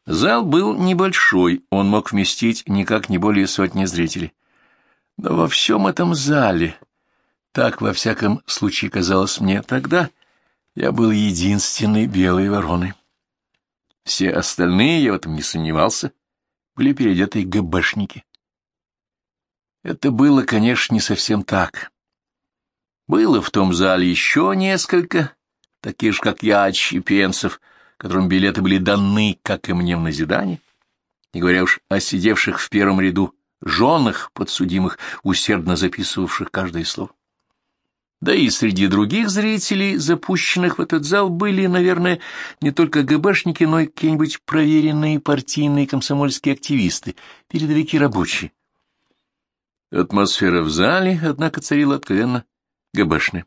Зал был небольшой, он мог вместить никак не более сотни зрителей. Но во всем этом зале, так во всяком случае казалось мне тогда, я был единственной белой вороной. Все остальные, я в этом не сомневался, были переодетые ГБшники. Это было, конечно, не совсем так. Было в том зале еще несколько, таких же, как я, отщепенцев, которым билеты были даны, как и мне в назидание, не говоря уж о сидевших в первом ряду женах подсудимых, усердно записывавших каждое слово. Да и среди других зрителей, запущенных в этот зал, были, наверное, не только ГБшники, но и какие-нибудь проверенные партийные комсомольские активисты, передовики рабочие. Атмосфера в зале, однако, царила откровенно ГБшная.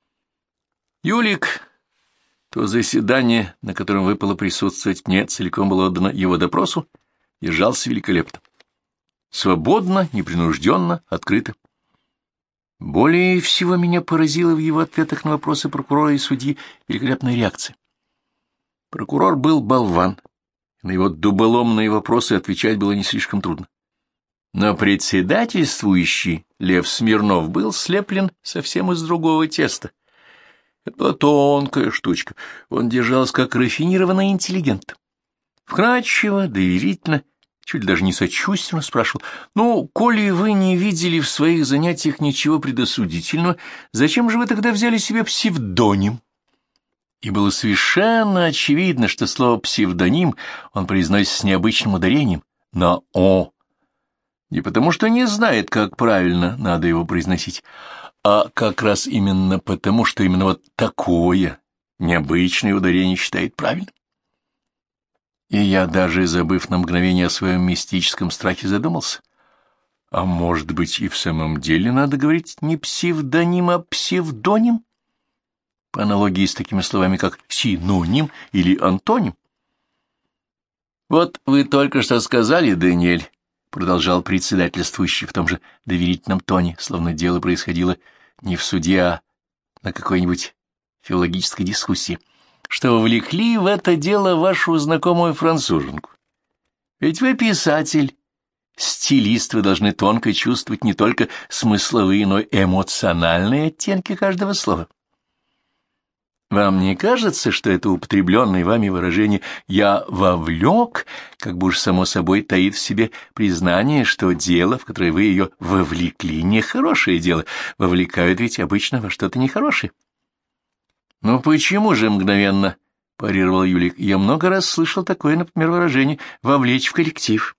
Юлик, то заседание, на котором выпало присутствовать мне, целиком было отдано его допросу, держался великолепно. Свободно, непринужденно, открыто. Более всего меня поразила в его ответах на вопросы прокурора и судьи великолепная реакция. Прокурор был болван, и на его дуболомные вопросы отвечать было не слишком трудно. Но председательствующий Лев Смирнов был слеплен совсем из другого теста. Это была тонкая штучка, он держался как рафинированный интеллигент. Вкратчиво, доверительно, чуть даже не сочувственно спрашивал: «Ну, коли вы не видели в своих занятиях ничего предосудительного, зачем же вы тогда взяли себе псевдоним?» И было совершенно очевидно, что слово «псевдоним» он произносит с необычным ударением на «о». Не потому что не знает, как правильно надо его произносить, а как раз именно потому, что именно вот такое необычное ударение считает правильным. И я, даже забыв на мгновение о своем мистическом страхе, задумался. А может быть, и в самом деле надо говорить не псевдоним, а псевдоним? По аналогии с такими словами, как синоним или антоним. «Вот вы только что сказали, Даниэль», — продолжал председательствующий в том же доверительном тоне, словно дело происходило не в суде, а на какой-нибудь филологической дискуссии, что вовлекли в это дело вашу знакомую француженку. Ведь вы писатель, стилист, вы должны тонко чувствовать не только смысловые, но и эмоциональные оттенки каждого слова. Вам не кажется, что это употребленное вами выражение «я вовлек» как бы уж само собой таит в себе признание, что дело, в которое вы ее вовлекли, нехорошее дело, вовлекают ведь обычно во что-то нехорошее? «Ну почему же мгновенно?» — парировал Юлик. «Я много раз слышал такое, например, выражение «вовлечь в коллектив».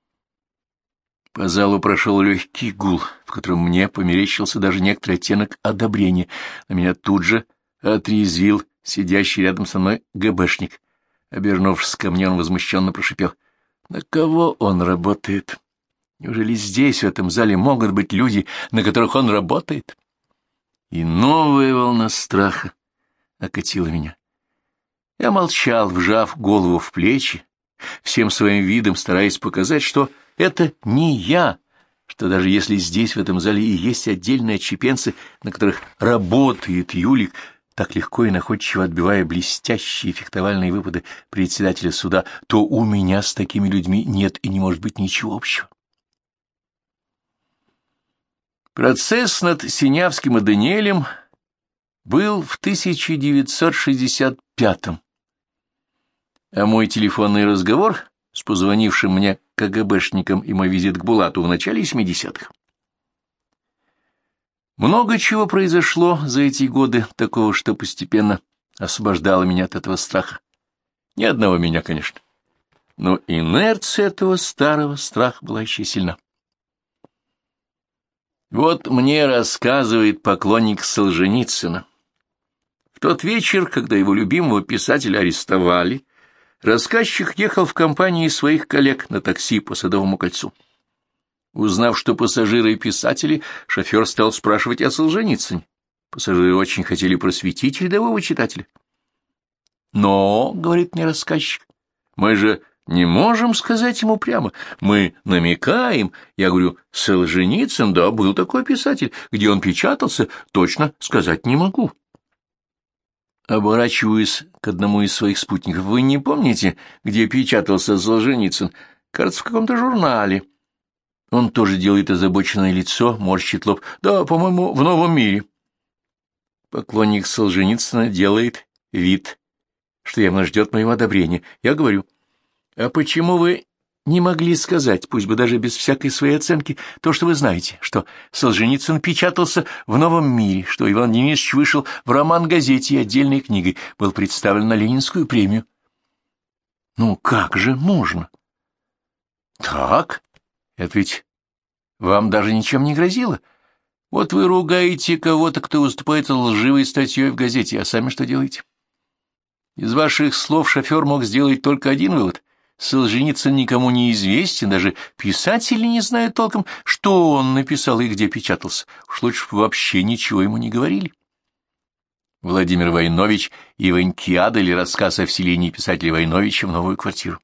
По залу прошел легкий гул, в котором мне померещился даже некоторый оттенок одобрения. На меня тут же отрезвил сидящий рядом со мной ГБшник. Обернувшись ко мне, он возмущенно прошипел: «На кого он работает? Неужели здесь, в этом зале, могут быть люди, на которых он работает?» И новая волна страха окатила меня. Я молчал, вжав голову в плечи, всем своим видом стараясь показать, что это не я, что даже если здесь, в этом зале, и есть отдельные отщепенцы, на которых работает Юлик, так легко и находчиво отбивая блестящие фехтовальные выпады председателя суда, то у меня с такими людьми нет и не может быть ничего общего. Процесс над Синявским и Даниэлем был в 1965-м, а мой телефонный разговор с позвонившим мне КГБшником и мой визит к Булату в начале 70-х. Много чего произошло за эти годы, такого, что постепенно освобождало меня от этого страха. Ни одного меня, конечно, но инерция этого старого страха была еще сильна. Вот мне рассказывает поклонник Солженицына. В тот вечер, когда его любимого писателя арестовали, рассказчик ехал в компании своих коллег на такси по Садовому кольцу. Узнав, что пассажиры и писатели, шофер стал спрашивать о Солженицыне. Пассажиры очень хотели просветить рядового читателя. «Но, — говорит мне рассказчик, — мы же не можем сказать ему прямо. Мы намекаем. Я говорю: Солженицын, да, был такой писатель. Где он печатался, точно сказать не могу». Оборачиваясь к одному из своих спутников, вы не помните, где печатался Солженицын? Кажется, в каком-то журнале. Он тоже делает озабоченное лицо, морщит лоб. Да, по-моему, в «Новом мире». Поклонник Солженицына делает вид, что явно ждет моего одобрения. Я говорю, а почему вы не могли сказать, пусть бы даже без всякой своей оценки, то, что вы знаете, что Солженицын печатался в «Новом мире», что Иван Демидович вышел в роман-газете и отдельной книгой, был представлен на Ленинскую премию? Ну, как же можно? Так? Это ведь вам даже ничем не грозило. Вот вы ругаете кого-то, кто выступает с лживой статьей в газете, а сами что делаете? Из ваших слов шофер мог сделать только один вывод. Солженицын никому не известен, даже писатели не знают толком, что он написал и где печатался. Уж лучше бы вообще ничего ему не говорили. Владимир Войнович и «Иванькиада» или рассказ о вселении писателя Войновича в новую квартиру.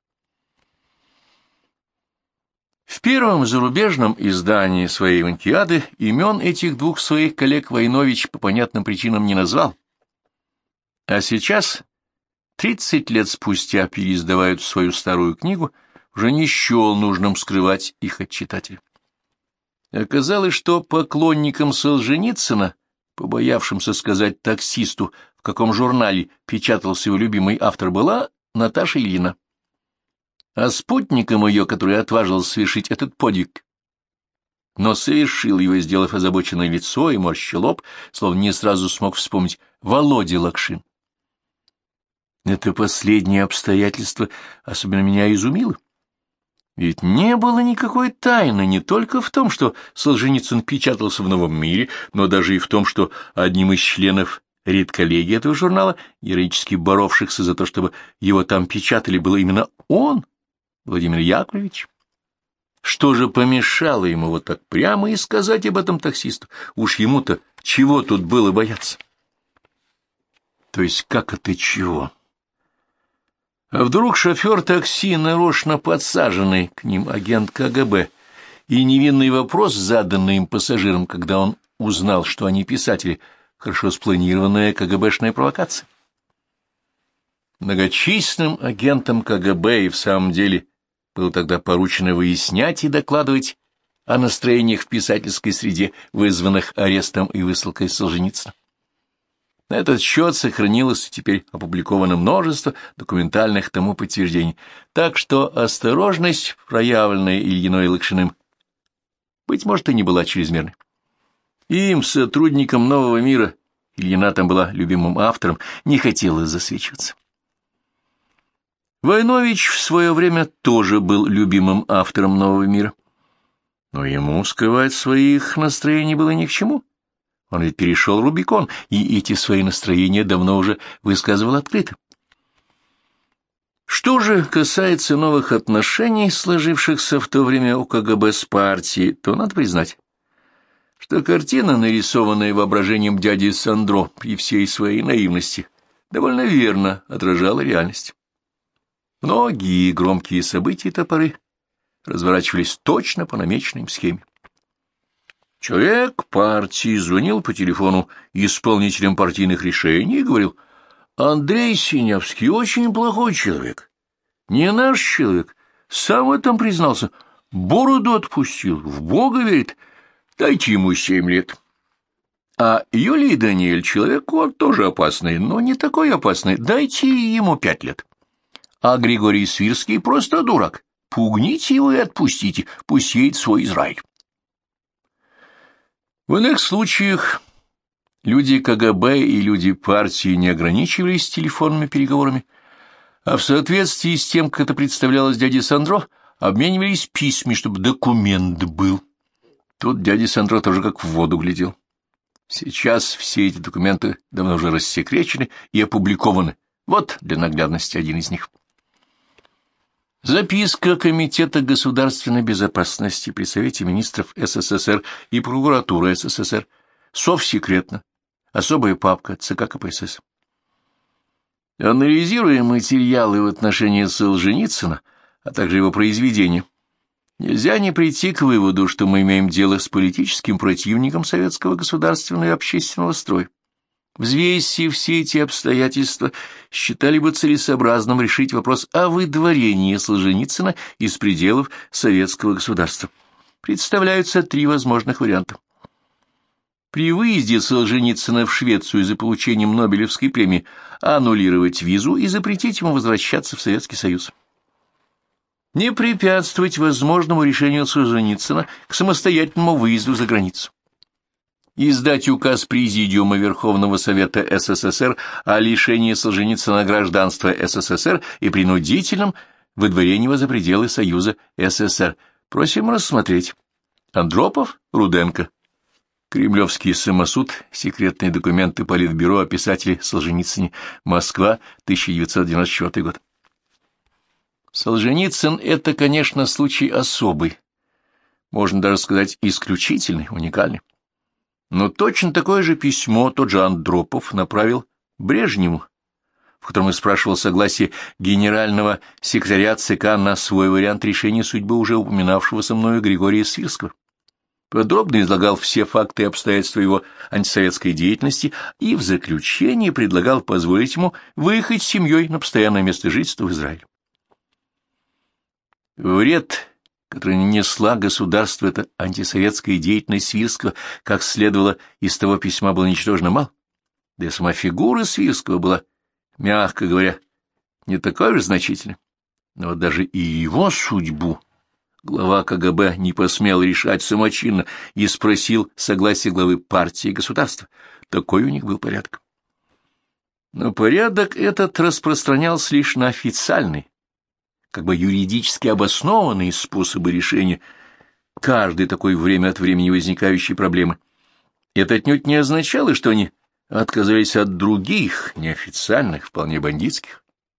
В первом зарубежном издании своей «Иванькиады» имен этих двух своих коллег Войнович по понятным причинам не назвал. А сейчас, 30 лет спустя, переиздавают свою старую книгу, уже не счел нужным скрывать их от читателя. Оказалось, что поклонникам Солженицына, побоявшимся сказать таксисту, в каком журнале печатался его любимый автор, была Наташа Ильина. А спутником ее, который отважился совершить этот подвиг, но совершил его, сделав озабоченное лицо и морща лоб, словно не сразу смог вспомнить, Володя Лакшин. Это последнее обстоятельство особенно меня изумило. Ведь не было никакой тайны не только в том, что Солженицын печатался в «Новом мире», но даже и в том, что одним из членов редколлегии этого журнала, героически боровшихся за то, чтобы его там печатали, был именно он, Владимир Яковлевич. Что же помешало ему вот так прямо и сказать об этом таксисту? Уж ему-то чего тут было бояться? То есть как это чего? А вдруг шофер такси, нарочно подсаженный к ним агент КГБ, и невинный вопрос, заданный им пассажирам, когда он узнал, что они писатели, хорошо спланированная КГБшная провокация? Многочисленным агентам КГБ и в самом деле было тогда поручено выяснять и докладывать о настроениях в писательской среде, вызванных арестом и высылкой Солженицына. На этот счет сохранилось и теперь опубликовано множество документальных тому подтверждений, так что осторожность, проявленная Ильиной и Лакшиным, быть может, и не была чрезмерной. Им, сотрудникам «Нового мира», Ильина там была любимым автором, не хотела засвечиваться. Войнович в свое время тоже был любимым автором «Нового мира», но ему скрывать своих настроений было ни к чему. Он ведь перешел Рубикон, и эти свои настроения давно уже высказывал открыто. Что же касается новых отношений, сложившихся в то время у КГБ с партией, то надо признать, что картина, нарисованная воображением дяди Сандро при всей своей наивности, довольно верно отражала реальность. Многие громкие события той поры разворачивались точно по намеченной им схеме. Человек партии звонил по телефону исполнителям партийных решений и говорил: «Андрей Синявский очень плохой человек, не наш человек, сам в этом признался, бороду отпустил, в Бога верит, дайте ему 7 лет». А Юлий Даниэль человек вот тоже опасный, но не такой опасный, дайте ему 5 лет. А Григорий Свирский просто дурак, пугните его и отпустите, пусть едет в свой Израиль. В иных случаях люди КГБ и люди партии не ограничивались телефонными переговорами, а в соответствии с тем, как это представлялось дяде Сандро, обменивались письмами, чтобы документ был. Тут дядя Сандро тоже как в воду глядел. Сейчас все эти документы давно уже рассекречены и опубликованы. Вот для наглядности один из них. Записка Комитета государственной безопасности при Совете министров СССР и прокуратуры СССР. Совсекретно. Особая папка ЦК КПСС. Анализируя материалы в отношении Солженицына, а также его произведения, нельзя не прийти к выводу, что мы имеем дело с политическим противником советского государственного и общественного строя. Взвесив все эти обстоятельства, считали бы целесообразным решить вопрос о выдворении Солженицына из пределов советского государства. Представляются три возможных варианта. При выезде Солженицына в Швецию за получением Нобелевской премии аннулировать визу и запретить ему возвращаться в Советский Союз. Не препятствовать возможному решению Солженицына к самостоятельному выезду за границу. Издать указ Президиума Верховного Совета СССР о лишении Солженицына гражданства СССР и принудительном выдворении его за пределы Союза СССР. Просим рассмотреть. Андропов, Руденко. Кремлевский самосуд. Секретные документы Политбюро о писателе Солженицыне. Москва, 1994 год. Солженицын — это, конечно, случай особый. Можно даже сказать, исключительный, уникальный. Но точно такое же письмо тот же Андропов направил Брежневу, в котором и спрашивал согласие генерального секретаря ЦК на свой вариант решения судьбы уже упоминавшегося мною Григория Свирского. Подробно излагал все факты и обстоятельства его антисоветской деятельности и в заключение предлагал позволить ему выехать с семьей на постоянное место жительства в Израиль. Вред, который несла государству эта антисоветская деятельность Свирского, как следовало из того письма, был ничтожно мал, да и сама фигура Свирского была, мягко говоря, не такой уж значительной. Но вот даже и его судьбу глава КГБ не посмел решать самочинно и спросил согласия главы партии и государства. Такой у них был порядок. Но порядок этот распространялся лишь на официальный, как бы юридически обоснованные способы решения каждой такой время от времени возникающей проблемы. Это отнюдь не означало, что они отказались от других, неофициальных, вполне бандитских.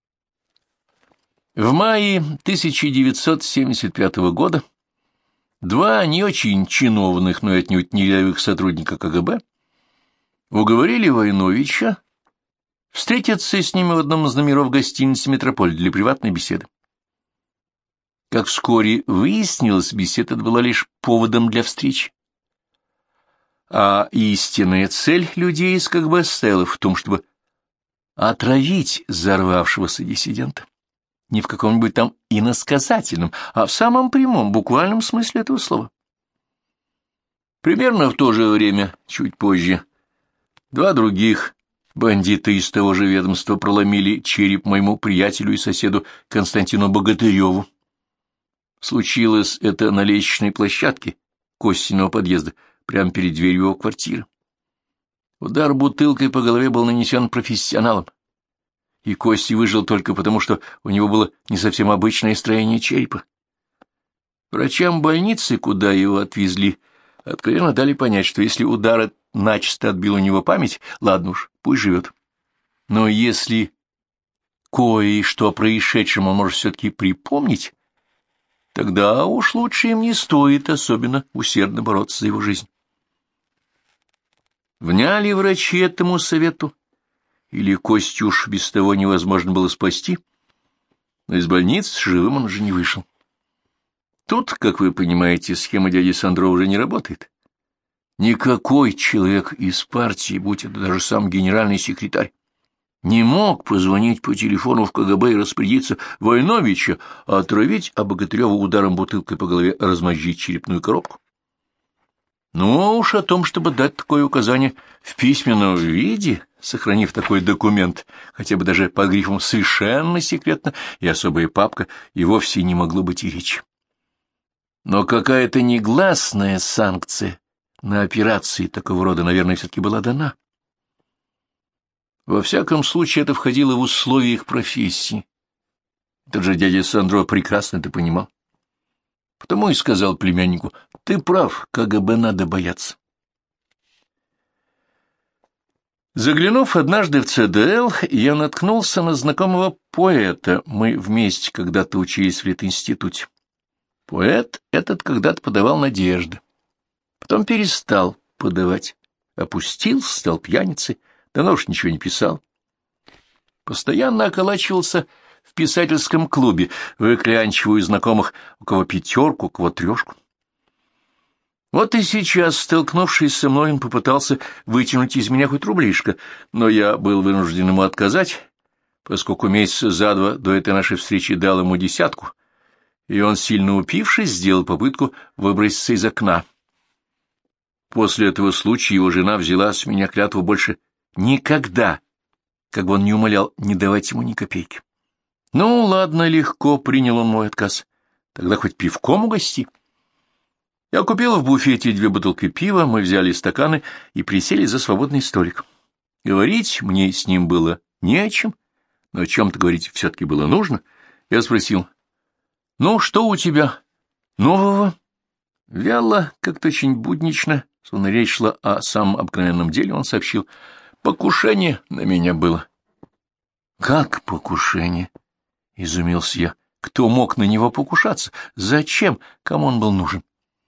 В мае 1975 года два не очень чиновных, но отнюдь не рядовых сотрудника КГБ уговорили Войновича встретиться с ними в одном из номеров гостиницы «Метрополь» для приватной беседы. Как вскоре выяснилось, беседа была лишь поводом для встречи. А истинная цель людей из КГБ состояла в том, чтобы отравить взорвавшегося диссидента. Не в каком-нибудь там иносказательном, а в самом прямом, буквальном смысле этого слова. Примерно в то же время, чуть позже, два других бандита из того же ведомства проломили череп моему приятелю и соседу Константину Богатыреву. Случилось это на лестничной площадке Костиного подъезда, прямо перед дверью его квартиры. Удар бутылкой по голове был нанесен профессионалом, и Кости выжил только потому, что у него было не совсем обычное строение черепа. Врачам больницы, куда его отвезли, откровенно дали понять, что если удар начисто отбил у него память, ладно уж, пусть живет. Но если кое-что о происшедшем он может все-таки припомнить, тогда уж лучше им не стоит особенно усердно бороться за его жизнь. Вняли врачи этому совету, или Костю уж без того невозможно было спасти, но из больницы живым он уже не вышел. Тут, как вы понимаете, схема дяди Сандро уже не работает. Никакой человек из партии, будь это даже сам генеральный секретарь, не мог позвонить по телефону в КГБ и распорядиться Войновича отравить, а Богатыреву ударом бутылкой по голове размозжить черепную коробку. Ну уж о том, чтобы дать такое указание в письменном виде, сохранив такой документ, хотя бы даже под грифом «совершенно секретно» и особая папка, и вовсе не могло быть и речи. Но какая-то негласная санкция на операции такого рода, наверное, все-таки была дана. Во всяком случае, это входило в условия их профессии. Тот же дядя Сандро прекрасно это понимал. Потому и сказал племяннику: «Ты прав, КГБ надо бояться». Заглянув однажды в ЦДЛ, я наткнулся на знакомого поэта. Мы вместе когда-то учились в Литинституте. Поэт этот когда-то подавал надежды. Потом перестал подавать. Опустился, стал пьяницей. Давно уж ничего не писал. Постоянно околачивался в писательском клубе, выклянчивая у знакомых у кого пятерку, у кого трешку. Вот и сейчас, столкнувшись со мной, он попытался вытянуть из меня хоть рублишко, но я был вынужден ему отказать, поскольку месяца за два до этой нашей встречи дал ему 10, и он, сильно упившись, сделал попытку выброситься из окна. После этого случая его жена взяла с меня клятву больше никогда, как бы он ни умолял, не давать ему ни копейки. Ну, ладно, легко принял он мой отказ. Тогда хоть пивком угости. Я купил в буфете 2 бутылки пива, мы взяли стаканы и присели за свободный столик. Говорить мне с ним было не о чем, но о чем-то говорить все-таки было нужно. Я спросил: «Ну, что у тебя нового?» Вяло, как-то очень буднично, словно речь шла о самом обыкновенном деле, он сообщил: «Покушение на меня было». «Как покушение?» — изумился я. «Кто мог на него покушаться? Зачем? Кому он был нужен?»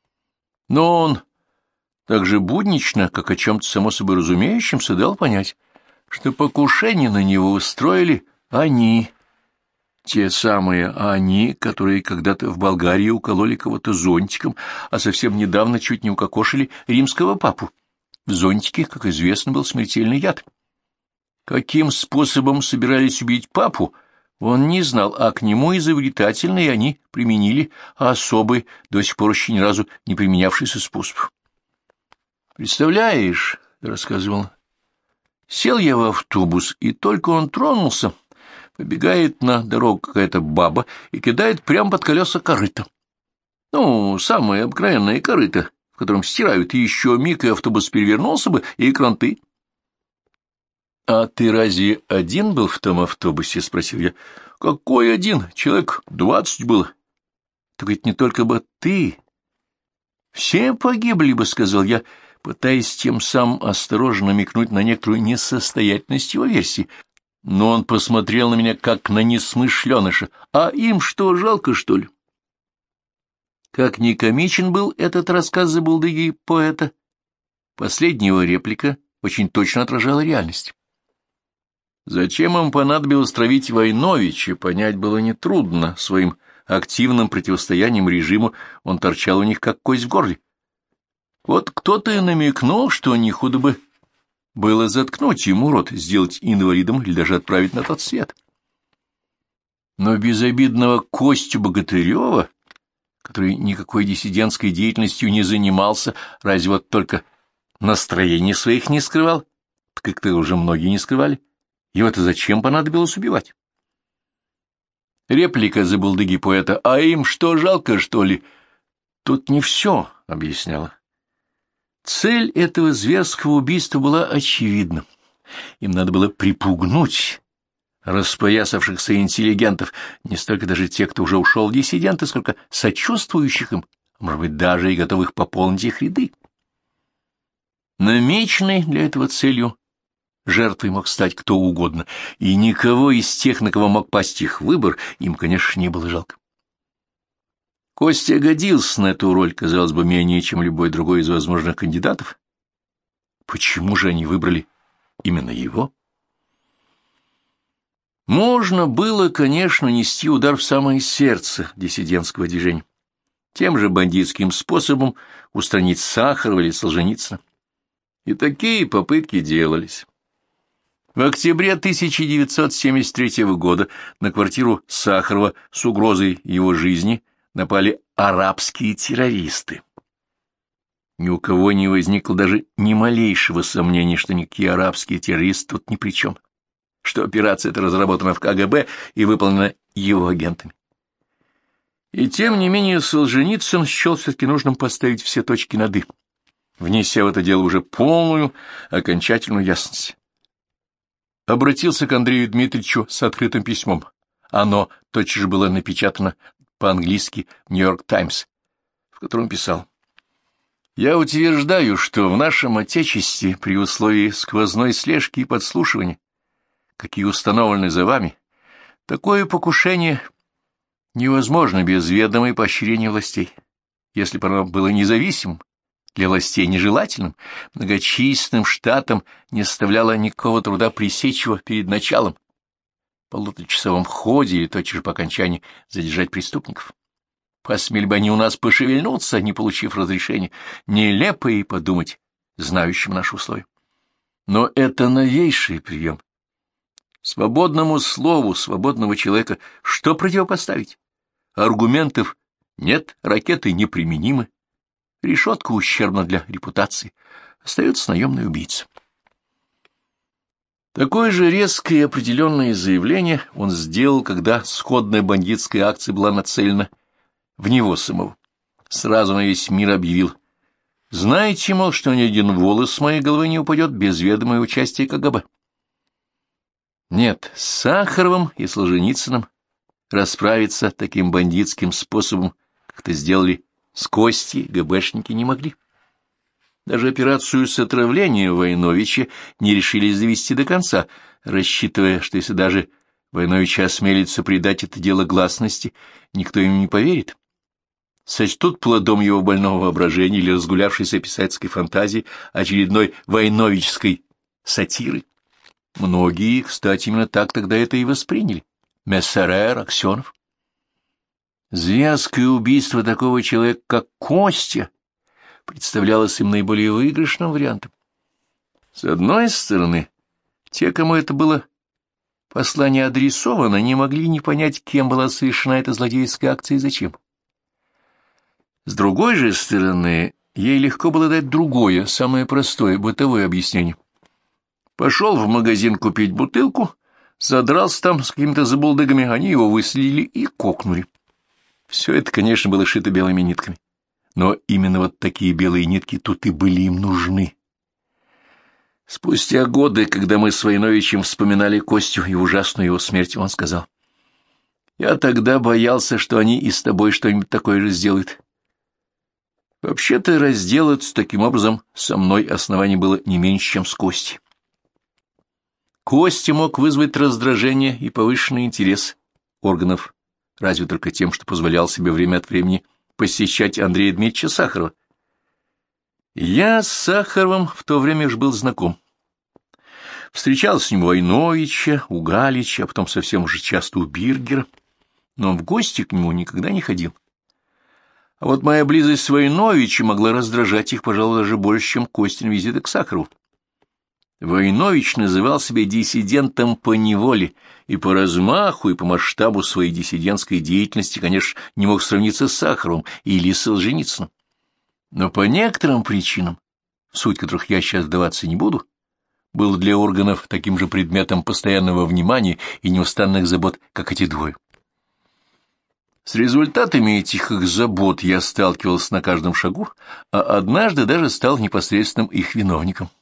Но он так же буднично, как о чем-то само собой разумеющемся, дал понять, что покушение на него устроили они, те самые они, которые когда-то в Болгарии укололи кого-то зонтиком, а совсем недавно чуть не укокошили римского папу. В зонтике, как известно, был смертельный яд. Каким способом собирались убить папу, он не знал, а к нему изобретательные они применили особый, до сих пор еще ни разу не применявшийся способ. «Представляешь, — рассказывал, — сел я в автобус, и только он тронулся, побегает на дорогу какая-то баба и кидает прямо под колеса корыто. Ну, самое обыкновенное корыто, в котором стирают, и еще миг, и автобус перевернулся бы, и кранты». «А ты разве один был в том автобусе?» — спросил я. «Какой один? Человек 20 было». «Так ведь не только бы ты. Все погибли бы», — сказал я, пытаясь тем самым осторожно намекнуть на некоторую несостоятельность его версии. Но он посмотрел на меня, как на несмышленыша. «А им что, жалко, что ли?» Как ни комичен был этот рассказ забулдыги поэта, последняя его реплика очень точно отражала реальность. Зачем им понадобилось травить Войновича, понять было нетрудно. Своим активным противостоянием режиму он торчал у них как кость в горле. Вот кто-то и намекнул, что не худо бы было заткнуть ему рот, сделать инвалидом или даже отправить на тот свет. Но безобидного Костю Богатырева, который никакой диссидентской деятельностью не занимался, разве вот только настроений своих не скрывал, как-то уже многие не скрывали, его-то зачем понадобилось убивать? Реплика забулдыги поэта: «А им что, жалко, что ли?» Тут не все объясняла. Цель этого зверского убийства была очевидна. Им надо было припугнуть распоясавшихся интеллигентов, не столько даже тех, кто уже ушел в диссиденты, сколько сочувствующих им, может быть, даже и готовых пополнить их ряды. Намеченной для этого целью жертвой мог стать кто угодно, и никого из тех, на кого мог пасть их выбор, им, конечно, не было жалко. Костя годился на эту роль, казалось бы, менее, чем любой другой из возможных кандидатов. Почему же они выбрали именно его? Можно было, конечно, нести удар в самое сердце диссидентского движения, тем же бандитским способом устранить Сахарова или Солженицына. И такие попытки делались. В октябре 1973 года на квартиру Сахарова с угрозой его жизни напали арабские террористы. Ни у кого не возникло даже ни малейшего сомнения, что никакие арабские террористы тут ни при чем, что операция эта разработана в КГБ и выполнена его агентами. И тем не менее Солженицын счел все-таки нужным поставить все точки над «и», внеся в это дело уже полную, окончательную ясность. Обратился к Андрею Дмитриевичу с открытым письмом. Оно тотчас же было напечатано по-английски в «Нью-Йорк Таймс», в котором писал: «Я утверждаю, что в нашем Отечестве при условии сквозной слежки и подслушивания, какие установлены за вами, такое покушение невозможно без ведома и поощрения властей. Если бы оно было независимым, для властей нежелательным, многочисленным штатам не составляло никакого труда пресечь его перед началом, в полуторачасовом ходе или тотчас же по окончании задержать преступников. Посмели бы они у нас пошевельнуться, не получив разрешения. Нелепо и подумать, знающим наши условия. Но это новейший прием. Свободному слову свободного человека что противопоставить? Аргументов нет, ракеты неприменимы, решетка ущербна для репутации, остается наемный убийца. Такое же резкое и определенное заявление он сделал, когда сходная бандитская акция была нацелена в него самого. Сразу на весь мир объявил: знаете, мол, что ни один волос с моей головы не упадет без ведомого участия КГБ. Нет, с Сахаровым и Солженицыным расправиться таким бандитским способом, как это сделали с Костей, ГБшники не могли. Даже операцию с отравлением Войновича не решились довести до конца, рассчитывая, что если даже Войнович осмелится придать это дело гласности, никто им не поверит. Сочтут плодом его больного воображения или разгулявшейся писательской фантазии очередной войновической сатиры. Многие, кстати, именно так тогда это и восприняли. Мессерер, Аксенов. Зверское убийство такого человека, как Костя, представлялось им наиболее выигрышным вариантом. С одной стороны, те, кому это было послание адресовано, не могли не понять, кем была совершена эта злодейская акция и зачем. С другой же стороны, ей легко было дать другое, самое простое, бытовое объяснение. Пошел в магазин купить бутылку, задрался там с какими-то забулдыгами, они его выследили и кокнули. Все это, конечно, было шито белыми нитками. Но именно вот такие белые нитки тут и были им нужны. Спустя годы, когда мы с Войновичем вспоминали Костю и ужасную его смерть, он сказал: «Я тогда боялся, что они и с тобой что-нибудь такое же сделают». Вообще-то разделаться таким образом со мной оснований было не меньше, чем с Костей. Костя мог вызвать раздражение и повышенный интерес органов, разве только тем, что позволял себе время от времени посещать Андрея Дмитриевича Сахарова. Я с Сахаровым в то время уж был знаком. Встречал с ним у Войновича, у Галича, а потом совсем уже часто у Биргера, но в гости к нему никогда не ходил. А вот моя близость с Войновичем могла раздражать их, пожалуй, даже больше, чем Костин визиты к Сахарову. Войнович называл себя диссидентом по неволе, и по размаху, и по масштабу своей диссидентской деятельности, конечно, не мог сравниться с Сахаровым или Солженицыным. Но по некоторым причинам, в суть которых я сейчас вдаваться не буду, был для органов таким же предметом постоянного внимания и неустанных забот, как эти двое. С результатами этих их забот я сталкивался на каждом шагу, а однажды даже стал непосредственным их виновником.